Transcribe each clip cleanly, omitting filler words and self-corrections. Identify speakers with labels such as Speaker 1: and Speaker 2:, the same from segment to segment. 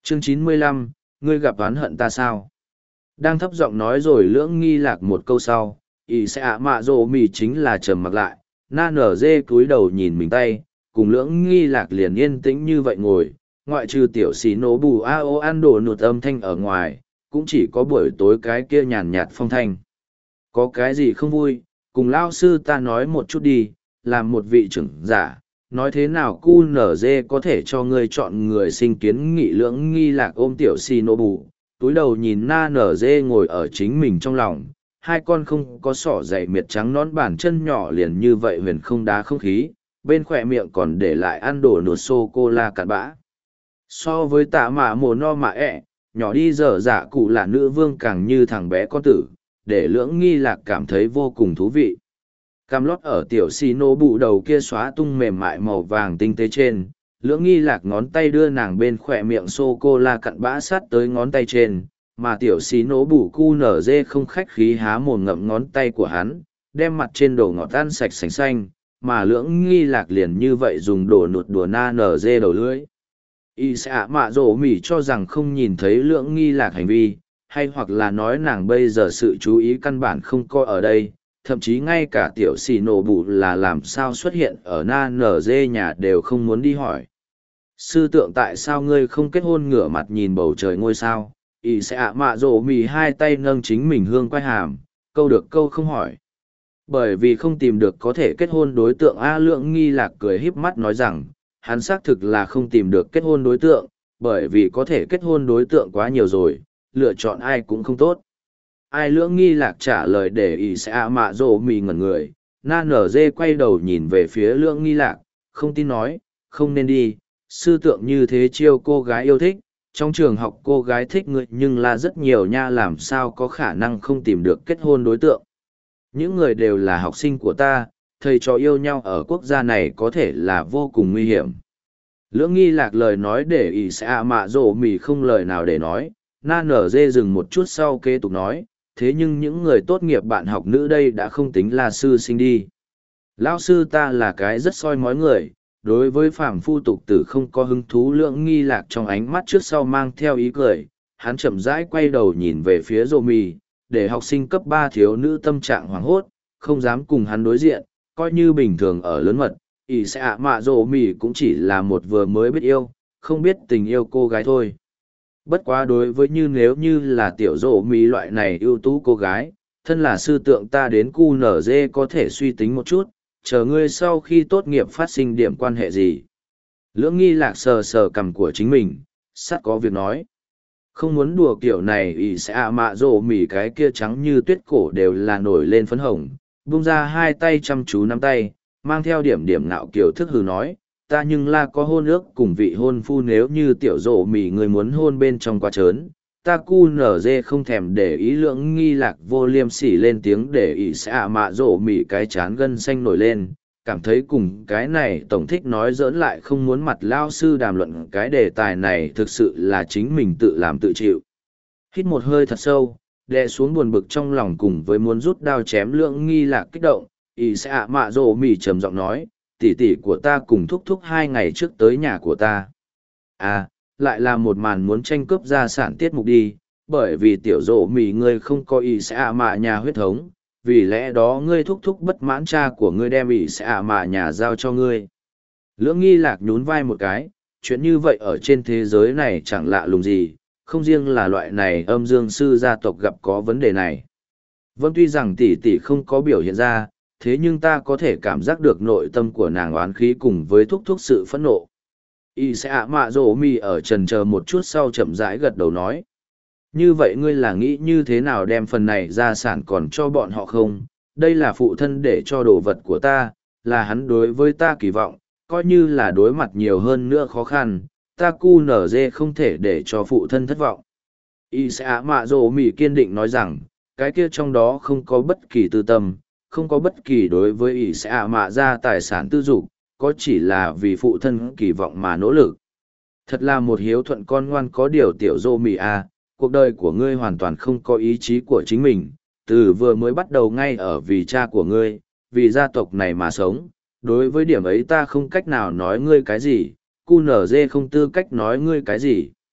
Speaker 1: Chương 95, ngươi gặp oán hận ta sao? Đang thấp giọng nói rồi lưỡng nghi lạc một câu sau, ỷ sẽ ạ mạ rồ mì chính là trầm mặc lại, na nở dê cúi đầu nhìn mình tay, cùng lưỡng nghi lạc liền yên tĩnh như vậy ngồi, ngoại trừ tiểu xí nổ bù a ô ăn đồ nụt âm thanh ở ngoài, cũng chỉ có buổi tối cái kia nhàn nhạt phong thanh. Có cái gì không vui, cùng lao sư ta nói một chút đi, làm một vị trưởng giả, nói thế nào cu nở dê có thể cho ngươi chọn người sinh kiến nghị lưỡng nghi lạc ôm tiểu xì nổ bù, túi đầu nhìn na nở dê ngồi ở chính mình trong lòng, hai con không có sỏ dày miệt trắng nón bàn chân nhỏ liền như vậy huyền không đá không khí, bên khỏe miệng còn để lại ăn đổ nụt sô-cô-la cặn bã. So với tạ mạ mồ no mạ ẹ, nhỏ đi dở dạ cụ là nữ vương càng như thằng bé con tử, để lưỡng nghi lạc cảm thấy vô cùng thú vị. Cam lót ở tiểu xì nô bụ đầu kia xóa tung mềm mại màu vàng tinh tế trên, lưỡng nghi lạc ngón tay đưa nàng bên khỏe miệng sô-cô-la cặn bã sát tới ngón tay trên, mà tiểu xì nổ bù cu nở dê không khách khí há mồm ngậm ngón tay của hắn, đem mặt trên đồ ngọt ăn sạch sành xanh, mà lưỡng nghi lạc liền như vậy dùng đồ nụt đùa na nở dê đầu lưỡi. Y sẽ ạ mạ rổ mỉ cho rằng không nhìn thấy lưỡng nghi lạc hành vi, hay hoặc là nói nàng bây giờ sự chú ý căn bản không coi ở đây, thậm chí ngay cả tiểu xì nổ bụ là làm sao xuất hiện ở na nở dê nhà đều không muốn đi hỏi. Sư tượng tại sao ngươi không kết hôn ngửa mặt nhìn bầu trời ngôi sao? Y sẽ ạ mạ rổ mỉ hai tay nâng chính mình hương quay hàm, câu được câu không hỏi. Bởi vì không tìm được có thể kết hôn đối tượng A Lượng nghi lạc cười híp mắt nói rằng, hắn xác thực là không tìm được kết hôn đối tượng, bởi vì có thể kết hôn đối tượng quá nhiều rồi, lựa chọn ai cũng không tốt. Ai Lưỡng nghi lạc trả lời để ý sẽ ạ mạ rổ mì ngẩn người, na nở dê quay đầu nhìn về phía Lưỡng nghi lạc, không tin nói, không nên đi, sư tượng như thế chiêu cô gái yêu thích, trong trường học cô gái thích người nhưng là rất nhiều nha, làm sao có khả năng không tìm được kết hôn đối tượng. Những người đều là học sinh của ta, thầy trò yêu nhau ở quốc gia này có thể là vô cùng nguy hiểm. Lưỡng nghi lạc lời nói để ý sẽ ạ mạ rổ mì không lời nào để nói, na nở dê dừng một chút sau kế tục nói, thế nhưng những người tốt nghiệp bạn học nữ đây đã không tính là sư sinh đi. Lão sư ta là cái rất soi mói người, đối với phàm phu tục tử không có hứng thú. Lưỡng nghi lạc trong ánh mắt trước sau mang theo ý cười, hắn chậm rãi quay đầu nhìn về phía rổ mì, để học sinh cấp 3 thiếu nữ tâm trạng hoảng hốt, không dám cùng hắn đối diện, coi như bình thường ở lớn mật, ỷ sẽ ạ mạ rổ mì cũng chỉ là một vừa mới biết yêu, không biết tình yêu cô gái thôi. Bất quá đối với nếu như là tiểu rổ mì loại này ưu tú cô gái, thân là sư tượng ta đến cu nở dê có thể suy tính một chút, chờ ngươi sau khi tốt nghiệp phát sinh điểm quan hệ gì. Lưỡng nghi lạc sờ sờ cằm của chính mình, sắt có việc nói. Không muốn đùa kiểu này ỷ sẽ ạ mạ rổ mỉ cái kia trắng như tuyết cổ đều là nổi lên phấn hồng, bung ra hai tay chăm chú nắm tay, mang theo điểm điểm nạo kiểu thức hừ nói, ta nhưng là có hôn ước cùng vị hôn phu, nếu như tiểu rổ mỉ người muốn hôn bên trong quá trớn, ta cu nở dê không thèm để ý. Lưỡng nghi lạc vô liêm sỉ lên tiếng để ỷ sẽ ạ mạ rổ mỉ cái chán gân xanh nổi lên, cảm thấy cùng cái này tổng thích nói giỡn lại không muốn mặt lao sư đàm luận cái đề tài này thực sự là chính mình tự làm tự chịu. Hít một hơi thật sâu, đè xuống buồn bực trong lòng cùng với muốn rút đao chém Lưỡng nghi lạc kích động, ỷ sẽ ạ mạ rổ mỉ trầm giọng nói, tỷ tỷ của ta cùng thúc thúc 2 ngày trước tới nhà của ta. À, lại là một màn muốn tranh cướp gia sản tiết mục đi, bởi vì tiểu rổ mỉ ngươi không có ỷ sẽ ạ mạ nhà huyết thống, vì lẽ đó ngươi thúc thúc bất mãn cha của ngươi đem ỷ sẽ ạ mạ nhà giao cho ngươi. Lưỡng nghi lạc nhún vai một cái, chuyện như vậy ở trên thế giới này chẳng lạ lùng gì, không riêng là loại này âm dương sư gia tộc gặp có vấn đề này. Vâng, tuy rằng tỷ tỷ không có biểu hiện ra, thế nhưng ta có thể cảm giác được nội tâm của nàng oán khí cùng với thúc thúc sự phẫn nộ. Y sẽ ạ mạ rổ mì ở trần chờ một chút sau chậm rãi gật đầu nói. Như vậy ngươi là nghĩ như thế nào đem phần này gia sản còn cho bọn họ không? Đây là phụ thân để cho đồ vật của ta, là hắn đối với ta kỳ vọng, coi như là đối mặt nhiều hơn nữa khó khăn, ta cu nở dê không thể để cho phụ thân thất vọng. Y sẽ ạ mạ rổ mì kiên định nói rằng, cái kia trong đó không có bất kỳ tư tâm, không có bất kỳ đối với Y sẽ ạ mạ ra tài sản tư dục, có chỉ là vì phụ thân kỳ vọng mà nỗ lực. Thật là một hiếu thuận con ngoan có điều tiểu rô mì à, cuộc đời của ngươi hoàn toàn không có ý chí của chính mình, từ vừa mới bắt đầu ngay ở vì cha của ngươi, vì gia tộc này mà sống. Đối với điểm ấy ta không cách nào nói ngươi cái gì, cu nở dê không tư cách nói ngươi cái gì.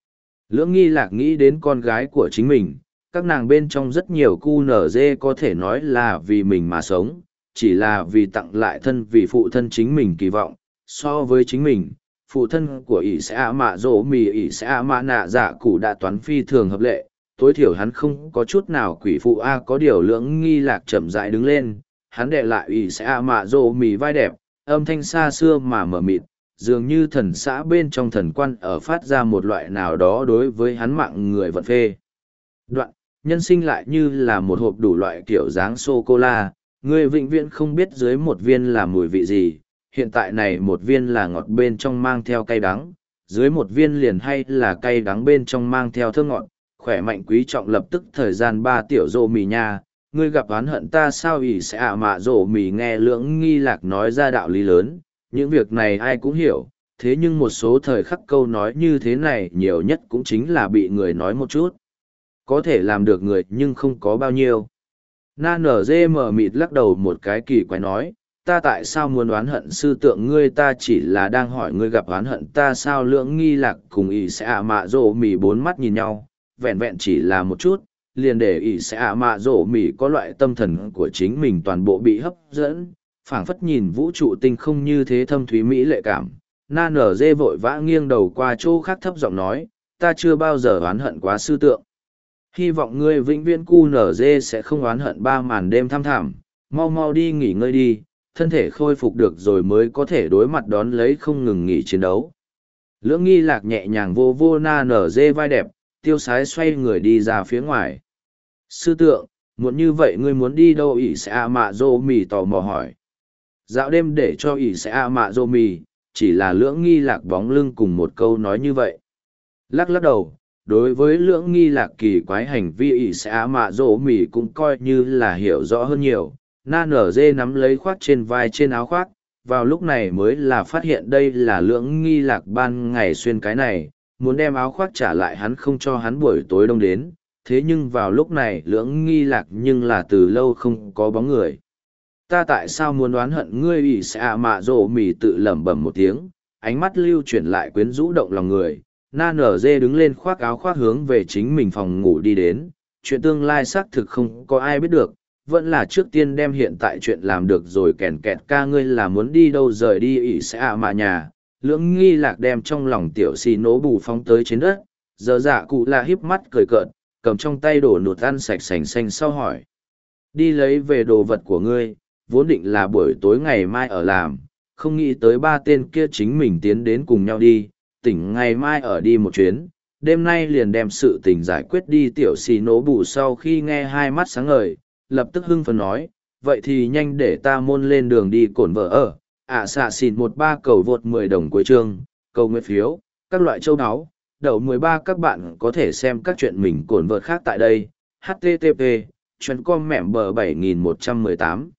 Speaker 1: Lưỡng nghi lạc nghĩ đến con gái của chính mình, các nàng bên trong rất nhiều cu nở dê có thể nói là vì mình mà sống, chỉ là vì tặng lại thân vì phụ thân chính mình kỳ vọng. So với chính mình, phụ thân của ỷ sẽ ạ mạ dỗ mì ỷ sẽ ạ mạ nạ dạ cụ đã toán phi thường hợp lệ, tối thiểu hắn không có chút nào quỷ phụ a. Có điều lưỡng nghi lạc chậm rãi đứng lên, hắn đệ lại ỷ sẽ ạ mạ dỗ mì vai đẹp, âm thanh xa xưa mà mờ mịt, dường như thần xã bên trong thần quan ở phát ra một loại nào đó đối với hắn mạng người vận phê. Đoạn, nhân sinh lại như là một hộp đủ loại kiểu dáng sô-cô-la, người vĩnh viễn không biết dưới một viên là mùi vị gì, hiện tại này một viên là ngọt bên trong mang theo cay đắng, dưới một viên liền hay là cay đắng bên trong mang theo thơm ngọt, khỏe mạnh quý trọng lập tức thời gian 3 tiểu rô mì nha, ngươi gặp oán hận ta sao ỷ sẽ ạ mạ rô mì nghe lưỡng nghi lạc nói ra đạo lý lớn, những việc này ai cũng hiểu, thế nhưng một số thời khắc câu nói như thế này nhiều nhất cũng chính là bị người nói một chút. Có thể làm được người nhưng không có bao nhiêu. Na nở dê mở mịt lắc đầu một cái kỳ quái nói, ta tại sao muốn oán hận sư tượng ngươi, ta chỉ là đang hỏi ngươi gặp oán hận ta sao. Lưỡng nghi lạc cùng ỷ sẽ ạ mạ rổ mì bốn mắt nhìn nhau, vẹn vẹn chỉ là một chút, liền để ỷ sẽ ạ mạ rổ mì có loại tâm thần của chính mình toàn bộ bị hấp dẫn, phảng phất nhìn vũ trụ tinh không như thế thâm thúy mỹ lệ cảm. Na nở dê vội vã nghiêng đầu qua chỗ khác thấp giọng nói, ta chưa bao giờ oán hận quá sư tượng. Hy vọng ngươi vĩnh viễn cu nở dê sẽ không oán hận 3 màn đêm thăm thảm, mau mau đi nghỉ ngơi đi, thân thể khôi phục được rồi mới có thể đối mặt đón lấy không ngừng nghỉ chiến đấu. Lưỡng nghi lạc nhẹ nhàng vô vô na nở dê vai đẹp, tiêu sái xoay người đi ra phía ngoài. Sư tượng, muộn như vậy ngươi muốn đi đâu? Ỷ sẽ a mạ dô mì tò mò hỏi. Dạo đêm để cho ỷ sẽ a mạ dô mì, chỉ là lưỡng nghi lạc bóng lưng cùng một câu nói như vậy. Lắc lắc đầu, đối với lưỡng nghi lạc kỳ quái hành vi ỷ sẽ a mạ dô mì cũng coi như là hiểu rõ hơn nhiều. Na nở dê nắm lấy khoác trên vai trên áo khoác, vào lúc này mới là phát hiện đây là lưỡng nghi lạc ban ngày xuyên cái này, muốn đem áo khoác trả lại hắn không cho hắn buổi tối đông đến, thế nhưng vào lúc này lưỡng nghi lạc nhưng là từ lâu không có bóng người. Ta tại sao muốn oán hận ngươi? Ỷ sẽ ạ mạ rộ mì tự lẩm bẩm một tiếng, ánh mắt lưu chuyển lại quyến rũ động lòng người. Na nở dê đứng lên khoác áo khoác hướng về chính mình phòng ngủ đi đến, chuyện tương lai xác thực không có ai biết được, vẫn là trước tiên đem hiện tại chuyện làm được rồi. Kèn kẹt ca, ngươi là muốn đi đâu rời đi? Ỷ sẽ ạ mạ nhà. Lưỡng nghi lạc đem trong lòng tiểu xì nố bù phóng tới trên đất, giờ dạ cụ là híp mắt cười cợt, cầm trong tay đổ nụt ăn sạch sành xanh sau hỏi. Đi lấy về đồ vật của ngươi, vốn định là buổi tối ngày mai ở làm, không nghĩ tới 3 tên kia chính mình tiến đến cùng nhau đi, tỉnh ngày mai ở đi một chuyến, đêm nay liền đem sự tình giải quyết đi. Tiểu xì nố bù sau khi nghe hai mắt sáng ngời, lập tức hưng phấn nói, vậy thì nhanh để ta môn lên đường đi. Cổn vợ ở, xạ xịn 13 cầu vượt 10 đồng cuối chương, cầu nguyện phiếu, các loại châu áo. Đầu 13 các bạn có thể xem các chuyện mình cổn vợt khác tại đây. http://com mẹm bờ 7118